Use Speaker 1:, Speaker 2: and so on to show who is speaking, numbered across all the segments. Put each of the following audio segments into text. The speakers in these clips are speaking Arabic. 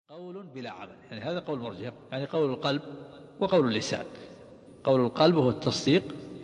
Speaker 1: قول بلا عمل، يعني هذا قول مرجئة، يعني قول القلب وقول اللسان. قول القلب هو التصديق،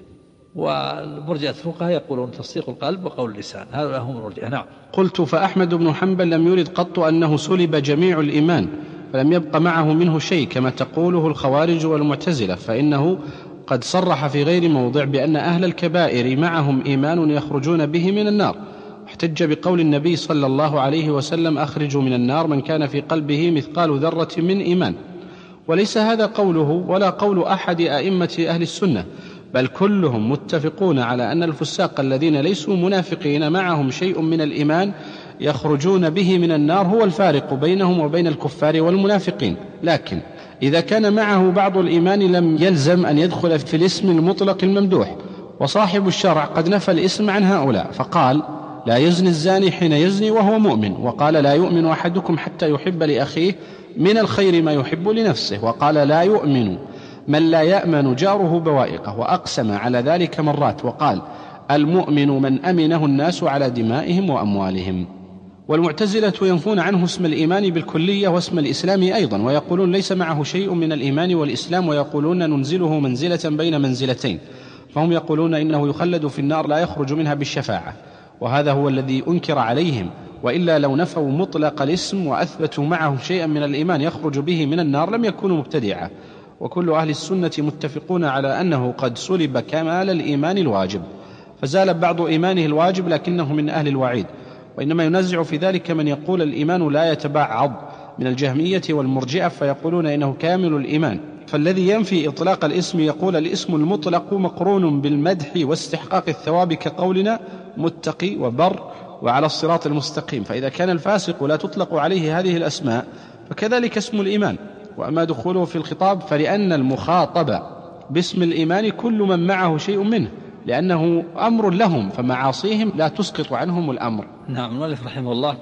Speaker 1: والمرجئة الفقهاء يقولون تصديق القلب وقول اللسان، هذا هم المرجئة. نعم.
Speaker 2: قلت: فأحمد بن حنبل لم يرد قط أنه سلب جميع الإيمان فلم يبق معه منه شيء كما تقوله الخوارج والمعتزلة، فإنه قد صرح في غير موضع بأن أهل الكبائر معهم إيمان يخرجون به من النار، واحتج بقول النبي صلى الله عليه وسلم: أخرجوا من النار من كان في قلبه مثقال ذرة من إيمان. وليس هذا قوله ولا قول أحد أئمة أهل السنة، بل كلهم متفقون على أن الفساق الذين ليسوا منافقين معهم شيء من الإيمان يخرجون به من النار، هو الفارق بينهم وبين الكفار والمنافقين. لكن إذا كان معه بعض الإيمان لم يلزم أن يدخل في الاسم المطلق الممدوح، وصاحب الشرع قد نفى الاسم عن هؤلاء فقال: لا يزني الزاني حين يزني وهو مؤمن، وقال: لا يؤمن أحدكم حتى يحب لأخيه من الخير ما يحب لنفسه، وقال: لا يؤمن من لا يأمن جاره بوائقه، وأقسم على ذلك مرات وقال: المؤمن من أمنه الناس على دمائهم وأموالهم. والمعتزلة ينفون عنه اسم الإيمان بالكلية واسم الإسلام أيضا، ويقولون ليس معه شيء من الإيمان والإسلام، ويقولون ننزله منزلة بين منزلتين، فهم يقولون إنه يخلد في النار لا يخرج منها بالشفاعة، وهذا هو الذي أنكر عليهم، وإلا لو نفوا مطلق الاسم وأثبتوا معه شيئا من الإيمان يخرج به من النار لم يكونوا مبتدعة. وكل أهل السنة متفقون على أنه قد سلب كمال الإيمان الواجب، فزال بعض إيمانه الواجب لكنه من أهل الوعيد. وإنما ينزع في ذلك من يقول الإيمان لا يتبعض من الجهمية والمرجئة، فيقولون إنه كامل الإيمان. فالذي ينفي إطلاق الاسم يقول: الاسم المطلق مقرون بالمدح واستحقاق الثواب، كقولنا متقي وبر وعلى الصراط المستقيم. فإذا كان الفاسق لا تطلق عليه هذه الأسماء فكذلك اسم الإيمان. وأما دخوله في الخطاب فلأن المخاطب باسم الإيمان كل من معه شيء منه، لأنه أمر لهم، فمعاصيهم لا تسقط عنهم الأمر.
Speaker 1: نعم. المؤلف رحمه الله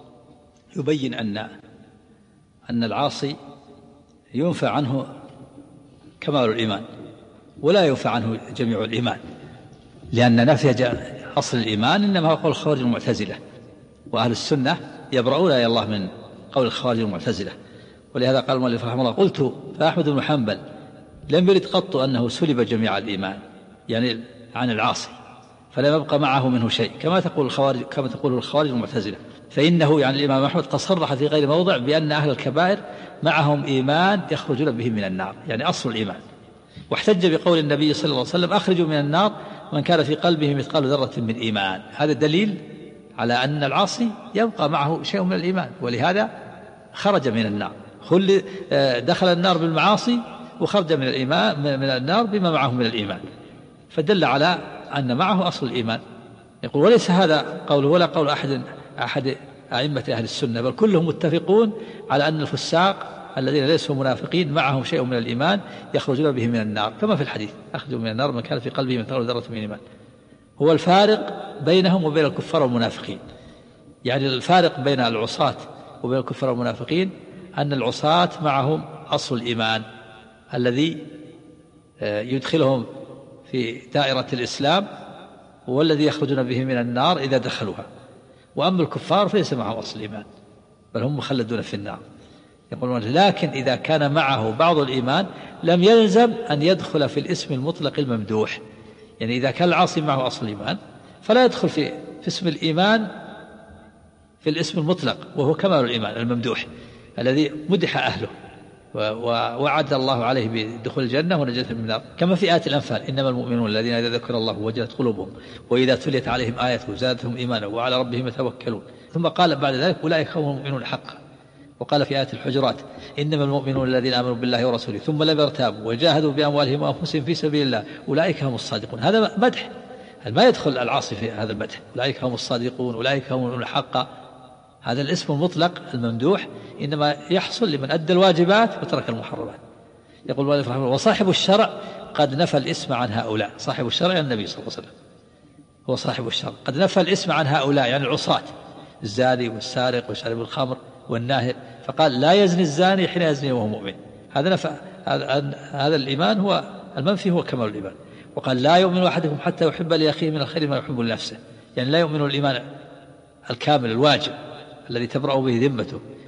Speaker 1: يبين أن العاصي ينفع عنه كمال الإيمان ولا ينفع عنه جميع الإيمان، لأن نفي أصل الإيمان إنما هو قول الخوارج المعتزلة، وأهل السنة يبرؤون إلى الله من قول الخوارج المعتزلة. ولهذا قال المؤلف رحمه الله: قلت: فأحمد بن حنبل لم يرد قط أنه سلب جميع الإيمان، يعني عن العاصي، فلا يبقى معه منه شيء كما تقول الخوارج المعتزلة، فإنه يعني الإمام أحمد قد صرح في غير موضع بأن أهل الكبائر معهم إيمان يخرجون به من النار، يعني أصل الإيمان. واحتج بقول النبي صلى الله عليه وسلم: أخرجوا من النار من كان في قلبه مثقال ذرة من إيمان. هذا دليل على أن العاصي يبقى معه شيء من الإيمان، ولهذا خرج من النار، دخل النار بالمعاصي وخرج من النار بما معه من الإيمان، فدل على أن معه أصل الإيمان. يقول: وليس هذا قوله ولا قول أحد أئمة أهل السنة، بل كلهم متفقون على أن الفساق الذين ليسوا منافقين معهم شيء من الإيمان يخرجون به من النار، كما في الحديث: أخرجوا من النار من كان في قلبه مثقال ذرة من إيمان. هو الفارق بينهم وبين الكفار والمنافقين، يعني الفارق بين العصاة وبين الكفار والمنافقين أن العصاة معهم أصل الإيمان الذي يدخلهم في دائرة الإسلام، والذي يخرجون به من النار إذا دخلوها. وأما الكفار فليس معهم أصل الإيمان، بل هم مخلدون في النار. يقولون: لكن إذا كان معه بعض الإيمان لم يلزم أن يدخل في الاسم المطلق الممدوح، يعني إذا كان العاصي معه أصل الإيمان فلا يدخل في اسم الإيمان في الاسم المطلق، وهو كمال الإيمان الممدوح الذي مدح أهله ووعد الله عليه بدخول الجنة ونجاة من النار، كما في آية الأنفال: إنما المؤمنون الذين إذا ذكر الله وجلت قلوبهم وإذا تليت عليهم آياته زادتهم إيمانا وعلى ربهم يتوكلون. ثم قال بعد ذلك: أولئك هم المؤمنون حقا. وقال في آية الحجرات: إنما المؤمنون الذين آمنوا بالله ورسوله ثم لم يرتابوا وجاهدوا بأموالهم وأنفسهم في سبيل الله أولئك هم الصادقون. هذا مدح، ما يدخل العاصي في هذا المدح: أولئك هم الصادقون، أولئك هم المؤمنون حقا. هذا الاسم المطلق الممدوح إنما يحصل لمن أدى الواجبات وترك المحرمات. يقول المؤلف رحمه الله: وصاحب الشرع قد نفى الاسم عن هؤلاء. صاحب الشرع النبي صلى الله عليه وسلم هو صاحب الشرع، قد نفى الاسم عن هؤلاء، يعني العصاة: الزاني والسارق وشارب الخمر والناهب، فقال: لا يزني الزاني حين يزني وهو مؤمن. هذا نفى هذا الإيمان، هو المنفي هو كمال الإيمان. وقال: لا يؤمن أحدكم حتى يحب لأخيه من الخير ما يحب لنفسه، يعني لا يؤمن الإيمان الكامل الواجب الذي تبرأ به ذمته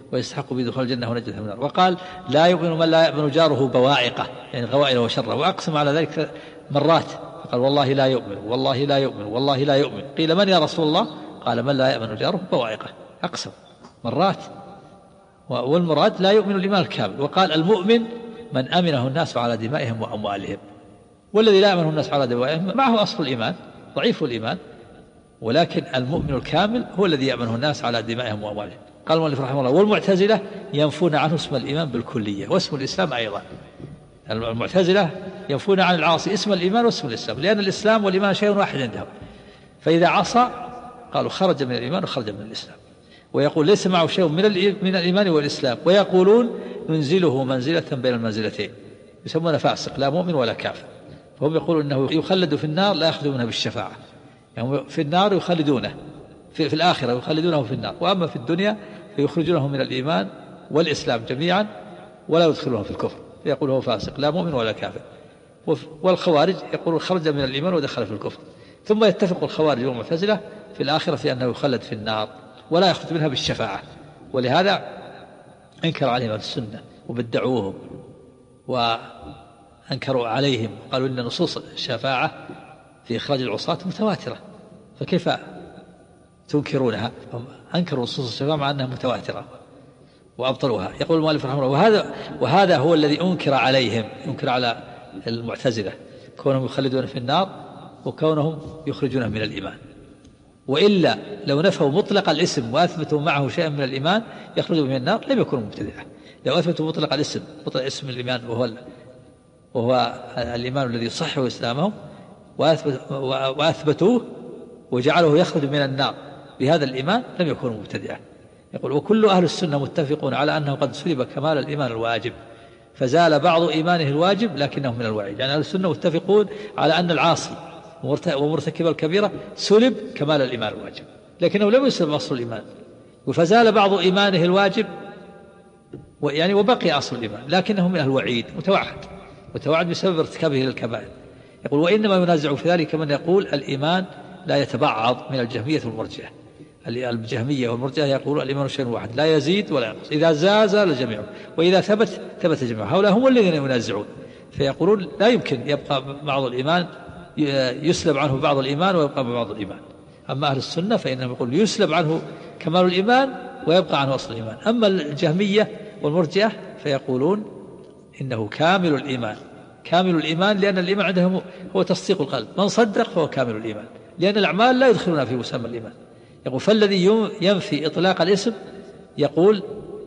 Speaker 1: ويستحق بدخول الجنة ونجدة من النار. وقال لا يؤمن من لا يأمن جاره بوائقه، يعني غوائله وشره، وأقسم على ذلك مرات، فقال والله لا يؤمن والله لا يؤمن والله لا يؤمن. قيل من يا رسول الله؟ قال من لا يأمن جاره بوائقه، أقسم مرات. والمراد لا يؤمن الإيمان الكامل. وقال المؤمن من أمنه الناس على دمائهم وأموالهم، والذي لا يأمنه الناس على دمائهم معه أصل الإيمان، ضعيف الإيمان، ولكن المؤمن الكامل هو الذي يأمنه الناس على دمائهم وأموالهم. قال المؤلف رحمه الله والمعتزلة ينفون عنه اسم الإيمان بالكلية واسم الإسلام أيضا. المعتزلة ينفون عن العاصي اسم الإيمان واسم الإسلام، لأن الإسلام والإيمان شيء واحد عندهم، فإذا عصى قالوا خرج من الإيمان وخرج من الإسلام. ويقول ليس معه شيء من الإيمان والإسلام، ويقولون ننزله منزلة بين المنزلتين، يسمونه فاسق لا مؤمن ولا كافر. فهم يقولون أنه يخلد في النار لا يأخذ منها بالشفاعة، يعني في النار يخلدونه، في الآخرة يخلدونه في النار، وأما في الدنيا فيخرجونه من الإيمان والإسلام جميعا ولا يدخلونه في الكفر، فيقول هو فاسق لا مؤمن ولا كافر. والخوارج يقولون خرج من الإيمان ودخل في الكفر. ثم يتفق الخوارج والمعتزلة في الآخرة في أنه يخلد في النار ولا يخرج منها بالشفاعة، ولهذا انكر عليهم السنة وبدعوهم وأنكروا عليهم، قالوا إن نصوص الشفاعة في إخراج العصاة متواترة، فكيف تنكرونها؟ أنكروا نصوص الشفاعة مع أنها متواترة وأبطلوها. يقول المؤلف رحمه الله وهذا هو الذي أنكر عليهم، ينكر على المعتزلة كونهم يخلدون في النار وكونهم يخرجون من الإيمان. وإلا لو نفوا مطلق الاسم وأثبتوا معه شيئا من الإيمان يخرجوا من النار لم يكونوا مبتدعة. لو أثبتوا مطلق الاسم، مطلق اسم الإيمان وهو الإيمان الذي يصح إسلامهم وأثبتوه وجعله يخرج من النار بهذا الإيمان لم يكونوا مبتدعة. يقول وكل أهل السنة متفقون على أنه قد سلب كمال الإيمان الواجب فزال بعض إيمانه الواجب لكنه من الوعيد. يعني أهل السنة متفقون على أن العاصي ومرتكب الكبيرة سلب كمال الإيمان الواجب لكنه لم يسلب أصل الإيمان، فزال بعض إيمانه الواجب يعني وبقي أصل الإيمان لكنه من الوعيد متوعد بسبب ارتكابه للكبائر. يقول وإنما ينازع في ذلك من يقول الإيمان لا يتبعض من الجهمية والمرجئة. الجهمية والمرجئة يقولون الإيمان شيء واحد لا يزيد ولا ينقص، إذا زال الجميع وإذا ثبت جميع. هؤلاء هم الذين ينازعون، فيقولون لا يمكن يبقى بعض الإيمان يسلب عنه بعض الإيمان ويبقى بعض الإيمان. أما أهل السنة فإنهم يقول يسلب عنه كمال الإيمان ويبقى عنه أصل الإيمان. أما الجهمية والمرجئة فيقولون إنه كامل الإيمان لأن الإيمان عندهم هو تصديق القلب، من صدق فهو كامل الإيمان، لأن الأعمال لا يدخلون في مسمى الإيمان. يقول فالذي ينفي إطلاق الاسم يقول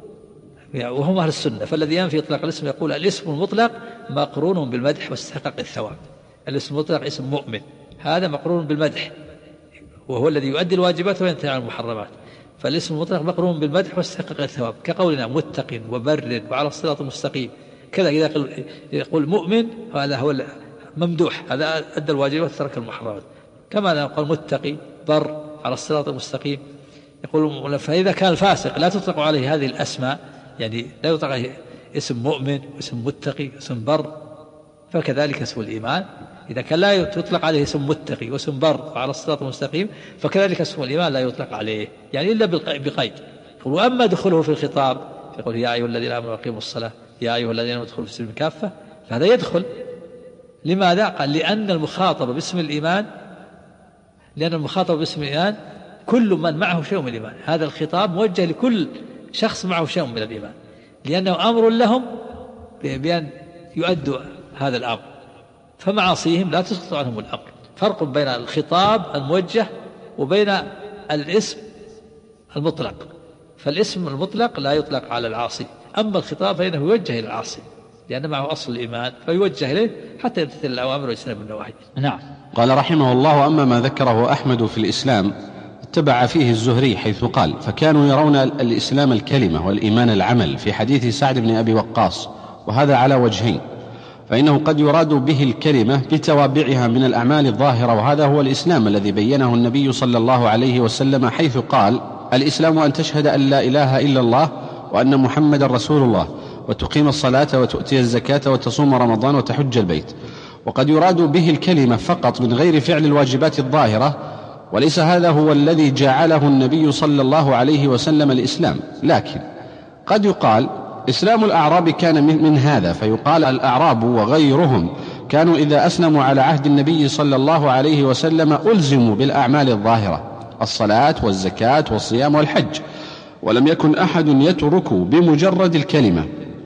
Speaker 1: وهم أهل السنة، فالذي ينفي إطلاق الاسم يقول الاسم المطلق مقرون بالمدح واستحقاق الثواب. الاسم المطلق اسم مؤمن هذا مقرون بالمدح وهو الذي يؤدي الواجبات وينتهي عن المحرمات، فالاسم المطلق مقرون بالمدح واستحقاق الثواب، كقولنا متق وبر وعلى الصراط المستقيم. كذا إذا يقول مؤمن هذا هو ممدوح، هذا أدى الواجبات وترك المحرمات، كما قال متقي بر على الصراط المستقيم. يقول فإذا كان الفاسق لا تطلق عليه هذه الأسماء، يعني لا يطلق عليه اسم مؤمن واسم متقي واسم بر، فكذلك اسم الإيمان إذا كان لا يطلق عليه اسم متقي واسم بر وعلى الصراط المستقيم فكذلك اسم الإيمان لا يطلق عليه، يعني إلا بقيد. وأما دخوله في الخطاب يقول يا أيها الذين آمنوا أقيموا الصلاة يا أيها الذين آمنوا ادخلوا في السلم كافة، فهذا يدخل. لماذا؟ قال لأن المخاطب باسم الإيمان كل من معه شيء من الإيمان، هذا الخطاب موجه لكل شخص معه شيء من الإيمان، لأنه أمر لهم بأن يؤدوا هذا الأمر، فمعاصيهم لا تسقط عنهم الأمر. فرق بين الخطاب الموجه وبين الاسم المطلق، فالاسم المطلق لا يطلق على العاصي، أما الخطاب فإنه يوجه إلى العاصي لأن معه أصل الإيمان فيوجه إليه حتى يمتثل الأوامر ويجتنب النواهي. نعم.
Speaker 2: قال رحمه الله أما ما ذكره أحمد في الإسلام اتبع فيه الزهري حيث قال فكانوا يرون الإسلام الكلمة والإيمان العمل في حديث سعد بن أبي وقاص، وهذا على وجهين، فإنه قد يراد به الكلمة بتوابعها من الأعمال الظاهرة، وهذا هو الإسلام الذي بينه النبي صلى الله عليه وسلم حيث قال الإسلام أن تشهد أن لا إله إلا الله وأن محمد رسول الله وتقيم الصلاة وتؤتي الزكاة وتصوم رمضان وتحج البيت. وقد يراد به الكلمة فقط من غير فعل الواجبات الظاهرة، وليس هذا هو الذي جعله النبي صلى الله عليه وسلم الإسلام، لكن قد يقال إسلام الأعراب كان من هذا، فيقال الأعراب وغيرهم كانوا إذا أسلموا على عهد النبي صلى الله عليه وسلم ألزموا بالأعمال الظاهرة، الصلاة والزكاة والصيام والحج، ولم يكن أحد يترك بمجرد الكلمة،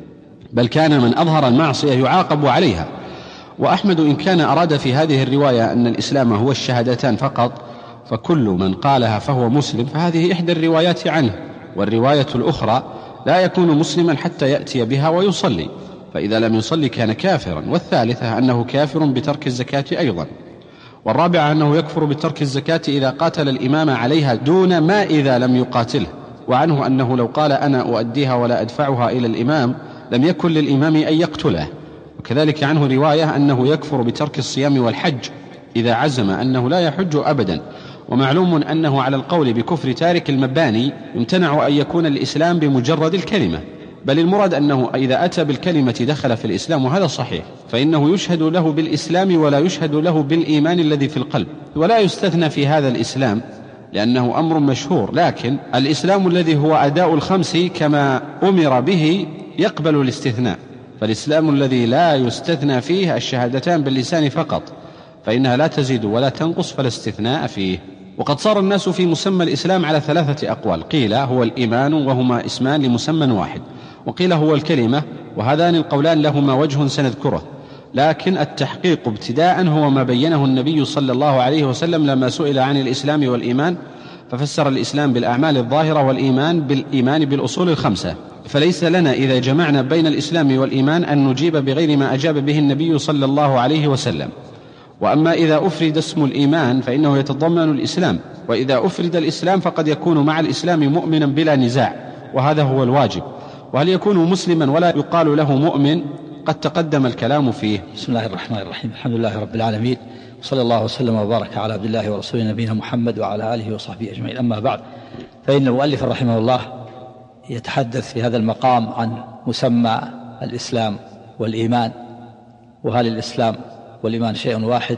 Speaker 2: بل كان من أظهر المعصية يعاقب عليها. وأحمد إن كان أراد في هذه الرواية أن الإسلام هو الشهادتان فقط، فكل من قالها فهو مسلم، فهذه إحدى الروايات عنه، والرواية الأخرى لا يكون مسلما حتى يأتي بها ويصلي، فإذا لم يصلي كان كافرا، والثالثة أنه كافر بترك الزكاة أيضا، والرابعة أنه يكفر بترك الزكاة إذا قاتل الإمام عليها دون ما إذا لم يقاتله، وعنه أنه لو قال أنا أؤديها ولا أدفعها إلى الإمام لم يكن للإمام أن يقتله. وكذلك عنه رواية أنه يكفر بترك الصيام والحج إذا عزم أنه لا يحج أبدا. ومعلوم أنه على القول بكفر تارك المباني يمتنع أن يكون الإسلام بمجرد الكلمة، بل المراد أنه إذا أتى بالكلمة دخل في الإسلام، وهذا صحيح، فإنه يشهد له بالإسلام ولا يشهد له بالإيمان الذي في القلب، ولا يستثنى في هذا الإسلام لأنه أمر مشهور، لكن الإسلام الذي هو أداء الخمس كما أمر به يقبل الاستثناء، فالإسلام الذي لا يستثنى فيه الشهادتان باللسان فقط فإنها لا تزيد ولا تنقص، فلا استثناء فيه. وقد صار الناس في مسمى الإسلام على 3 أقوال، قيل هو الإيمان وهما اسمان لمسمى واحد، وقيل هو الكلمة، وهذان القولان لهما وجه سنذكره، لكن التحقيق ابتداء هو ما بينه النبي صلى الله عليه وسلم لما سئل عن الإسلام والإيمان، ففسر الإسلام بالأعمال الظاهرة والإيمان بالإيمان بالأصول ال5، فليس لنا إذا جمعنا بين الإسلام والإيمان أن نجيب بغير ما أجاب به النبي صلى الله عليه وسلم. وأما إذا أفرد اسم الإيمان فإنه يتضمن الإسلام، وإذا أفرد الإسلام فقد يكون مع الإسلام مؤمنا بلا نزاع، وهذا هو الواجب. وهل يكون مسلما ولا يقال له مؤمن؟ قد تقدم الكلام فيه.
Speaker 1: بسم الله الرحمن الرحيم، الحمد لله رب العالمين، وصلى الله وسلم وبارك على عبد الله ورسوله نبينا محمد وعلى آله وصحبه أجمعين. أما بعد، فإن المؤلف رحمه الله يتحدث في هذا المقام عن مسمى الإسلام والإيمان، وهل الإسلام والإيمان شيء واحد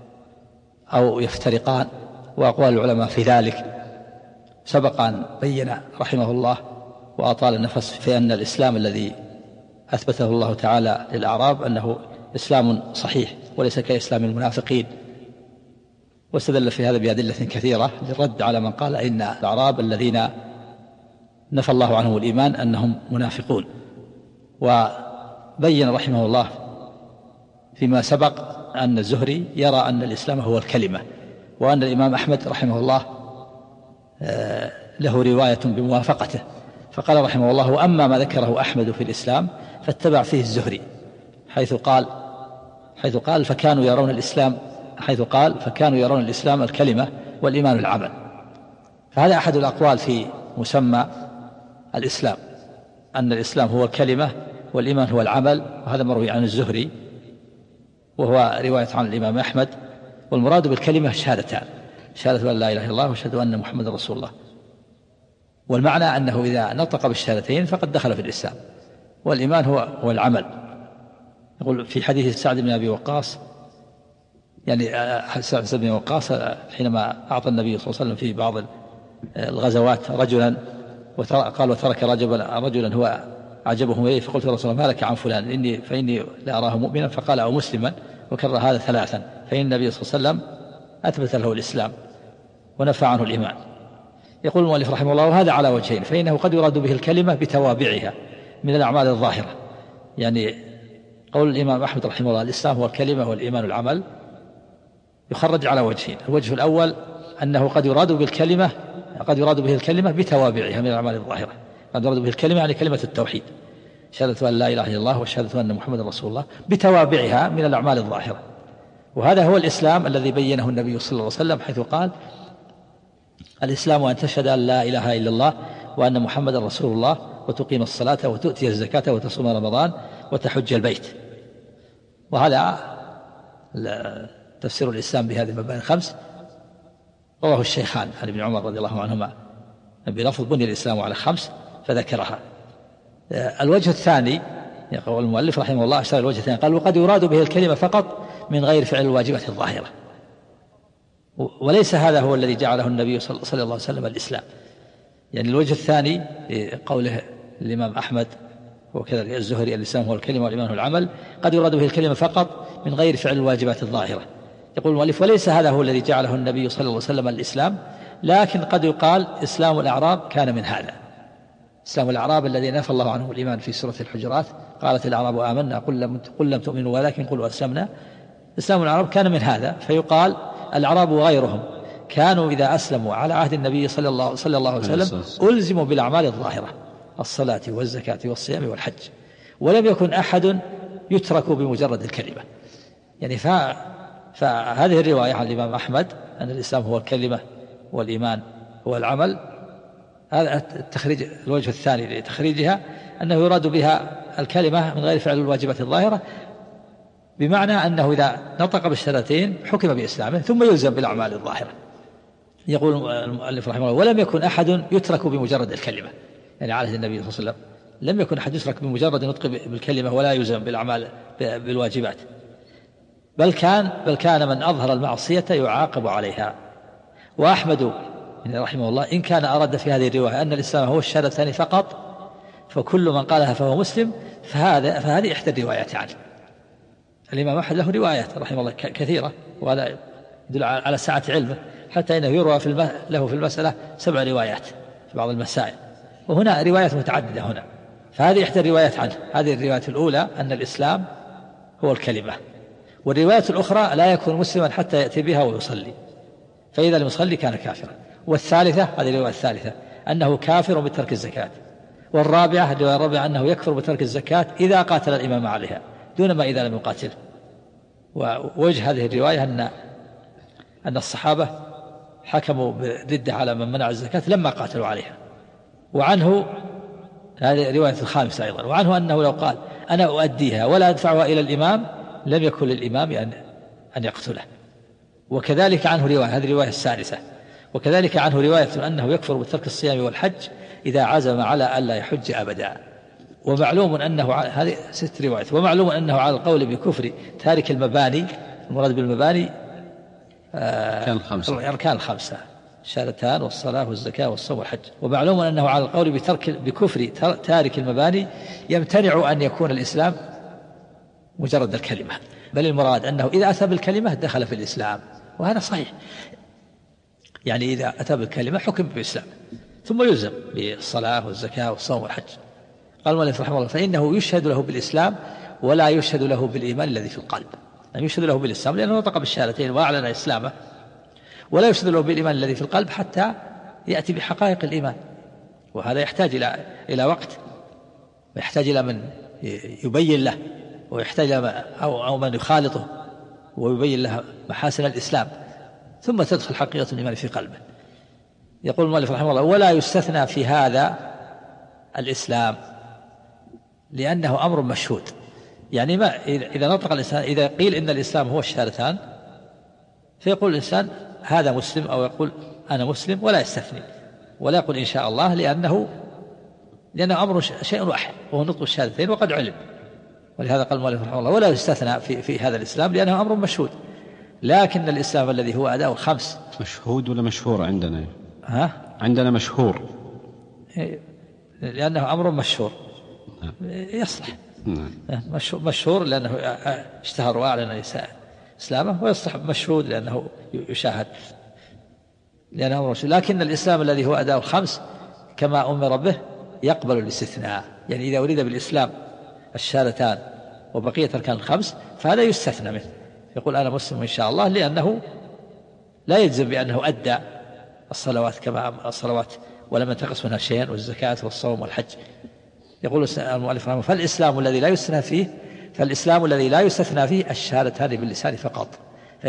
Speaker 1: أو يفترقان، وأقوال العلماء في ذلك. سبق أن بين رحمه الله وأطال النفس في أن الإسلام الذي أثبته الله تعالى للأعراب أنه إسلام صحيح وليس كإسلام المنافقين، واستدل في هذا بأدلة كثيرة للرد على من قال إن الأعراب الذين نفى الله عنهم الإيمان أنهم منافقون. وبين رحمه الله فيما سبق أن الزهري يرى أن الإسلام هو الكلمة، وأن الإمام أحمد رحمه الله له رواية بموافقته، فقال رحمه الله: وأما ما ذكره أحمد في الإسلام فاتبع فيه الزهري حيث قال فكانوا يرون الإسلام الكلمة والإيمان العمل. فهذا أحد الأقوال في مسمى الإسلام، أن الإسلام هو الكلمة والإيمان هو العمل، وهذا مروي عن الزهري وهو رواية عن الإمام أحمد. والمراد بالكلمة شهادتان، شهادة أن لا إله إلا الله وشهادة أن محمد رسول الله، والمعنى أنه إذا نطق بالشهادتين فقد دخل في الإسلام. والإيمان هو العمل. يقول في حديث سعد بن أبي وقاص، يعني سعد بن وقاص حينما أعطى النبي صلى الله عليه وسلم في بعض الغزوات رجلا، قال وترك رجلا هو أعجبهم إليه، فقلت يا رسول الله ما لك عن فلان فإني لا أراه مؤمنا، فقال أو مسلما، وكرر هذا 3، فإن النبي صلى الله عليه وسلم أثبت له الإسلام ونفى عنه الإيمان. يقول المؤلف رحمه الله: وهذا على وجهين، فإنه قد يراد به الكلمة بتوابعها من الأعمال الظاهرة، يعني قول الإمام أحمد رحمه الله الإسلام هو الكلمة والإيمان العمل يخرج على وجهين. الوجه الأول أنه قد يراد به الكلمة بتوابعها من الأعمال الظاهرة، قد يراد به الكلمة يعني كلمة التوحيد، شهادة أن لا إله إلا الله وشهادة أن محمد رسول الله، بتوابعها من الأعمال الظاهرة. وهذا هو الإسلام الذي بينه النبي صلى الله عليه وسلم حيث قال: الإسلام أن تشهد أن لا إله إلا الله وأن محمد رسول الله وتقيم الصلاة وتؤتي الزكاة وتصوم رمضان وتحج البيت. وهذا تفسير الإسلام بهذه المباني 5 رواه الشيخان عن ابن عمر رضي الله عنهما بلفظ بني الإسلام على 5 فذكرها. الوجه الثاني يقول المؤلف رحمه الله أشار الوجه الثاني، قال: وقد يراد به الكلمة فقط من غير فعل الواجبات الظاهرة، وليس هذا هو الذي جعله النبي صلى الله عليه وسلم الإسلام. يعني الوجه الثاني قوله الإمام أحمد وكذلك الزهري الإسلام هو الكلمة والإيمان هو العمل، قد يراد به الكلمة فقط من غير فعل الواجبات الظاهرة. يقول المؤلف: وليس هذا هو الذي جعله النبي صلى الله عليه وسلم الإسلام، لكن قد يقال إسلام الأعراب كان من هذا. إسلام الأعراب الذي نفى الله عنه الإيمان في سورة الحجرات، قالت الأعراب آمنا قل لم تؤمنوا ولكن قلوا أسلمنا. إسلام الأعراب كان من هذا، فيقال الأعراب وغيرهم كانوا إذا أسلموا على عهد النبي صلى الله عليه وسلم ألزموا بالأعمال الظاهرة، الصلاة والزكاة والصيام والحج، ولم يكن أحد يترك بمجرد الكلمة. يعني فهذه الرواية عن الإمام أحمد أن الإسلام هو الكلمة والإيمان هو العمل، هذا التخريج. الوجه الثاني لتخريجها أنه يراد بها الكلمة من غير فعل الواجبات الظاهرة، بمعنى أنه إذا نطق بالشهادتين حكم بإسلامه ثم يلزم بالأعمال الظاهرة. يقول المؤلف رحمه الله: ولم يكن أحد يترك بمجرد الكلمة، يعني على النبي صلى الله عليه وسلم لم يكن أحد يترك بمجرد نطق بالكلمة ولا يلزم بالأعمال بالواجبات، بل كان من أظهر المعصية يعاقب عليها. وأحمد رحمه الله إن كان أراد في هذه الرواية أن الإسلام هو الشهادتان فقط، فكل من قالها فهو مسلم، فهذه إحدى الروايات عنه. الإمام أحمد له روايات رحمه الله كثيرة، وهذا يدل على سعة علمه، حتى إنه يروى له في المسألة 7 روايات في بعض المسائل، وهنا روايات متعددة هنا، فهذه إحدى الروايات عنه. هذه الرواية الأولى أن الإسلام هو الكلمة، والرواية الأخرى لا يكون مسلما حتى يأتي بها ويصلي، فإذا لم يصلي كان كافرا. والثالثة، هذه الرواية الثالثة، أنه كافر بترك الزكاة. والرابعة، الرواية الرابعة، أنه يكفر بترك الزكاة إذا قاتل الإمام عليها دون ما إذا لم يقاتل. ووجه هذه الرواية أن الصحابة حكموا بالردة على من منع الزكاة لما قاتلوا عليها. وعنه، هذه رواية الخامسة أيضا، وعنه أنه لو قال أنا أؤديها ولا أدفعها إلى الإمام لم يكن للإمام أن يقتله. وكذلك عنه رواية، هذه الرواية السادسة، وكذلك عنه رواية أنه يكفر بترك الصيام والحج إذا عزم على ألا يحج أبدا. ومعلوم أنه، هذه 6 روايات، ومعلوم أنه على القول بكفر تارك المباني، المراد بالمباني أركان الخمسة، الشهادتان والصلاة والزكاة والصوم والحج. ومعلوم أنه على القول بكفر تارك المباني يمتنع أن يكون الإسلام مجرد الكلمة، بل المراد أنه إذا أتى بالكلمة دخل في الإسلام، وهذا صحيح. يعني إذا أتى بالكلمة حكم بالإسلام ثم يلزم بالصلاة والزكاة والصوم والحج. قال المؤلف رحمه الله: فإنه يشهد له بالإسلام ولا يشهد له بالإيمان الذي في القلب. يعني يشهد له بالإسلام لأنه نطق بالشهادتين وأعلن إسلامه، ولا يشهد له بالإيمان الذي في القلب حتى يأتي بحقائق الإيمان، وهذا يحتاج إلى وقت، ويحتاج إلى من يبين له، ويحتاج أو من يخالطه ويبين له محاسن الإسلام، ثم تدخل حقيقة الإيمان في قلبه. يقول المؤلف رحمه الله: ولا يستثنى في هذا الإسلام لأنه أمر مشهود. يعني ما إذا نطق الإنسان، إذا قيل إن الإسلام هو الشهادتان فيقول الإنسان هذا مسلم، أو يقول أنا مسلم، ولا يستثني ولا يقول إن شاء الله، لأنه أمر شيء واحد وهو نطق الشهادتين وقد علم. ولهذا قال المؤلف رحمه الله: ولا يستثنى في هذا الإسلام لأنه أمر مشهود. لكن الإسلام الذي هو أداء الخمس.
Speaker 2: مشهود ولا مشهور عندنا؟
Speaker 1: عندنا
Speaker 2: مشهور،
Speaker 1: لأنه أمر مشهور يصلح. مشهور لأنه اشتهر وأعلن إسلامه، ويصلح مشهود لأنه يشاهد، لأنه أمر مشهور. لكن الإسلام الذي هو أداء الخمس كما أمر به يقبل الاستثناء. يعني إذا أريد بالإسلام الشهادتان وبقية أركان الخمس فهذا يستثنى منه، يقول أنا مسلم إن شاء الله، لأنه لا يجزم بأنه أدى الصلوات كما الصلوات ولم ينتقص منها شيئا، والزكاة والصوم والحج. يقول المؤلف رحمه: فالإسلام الذي لا يستثنى فيه الشهادتان باللسان فقط.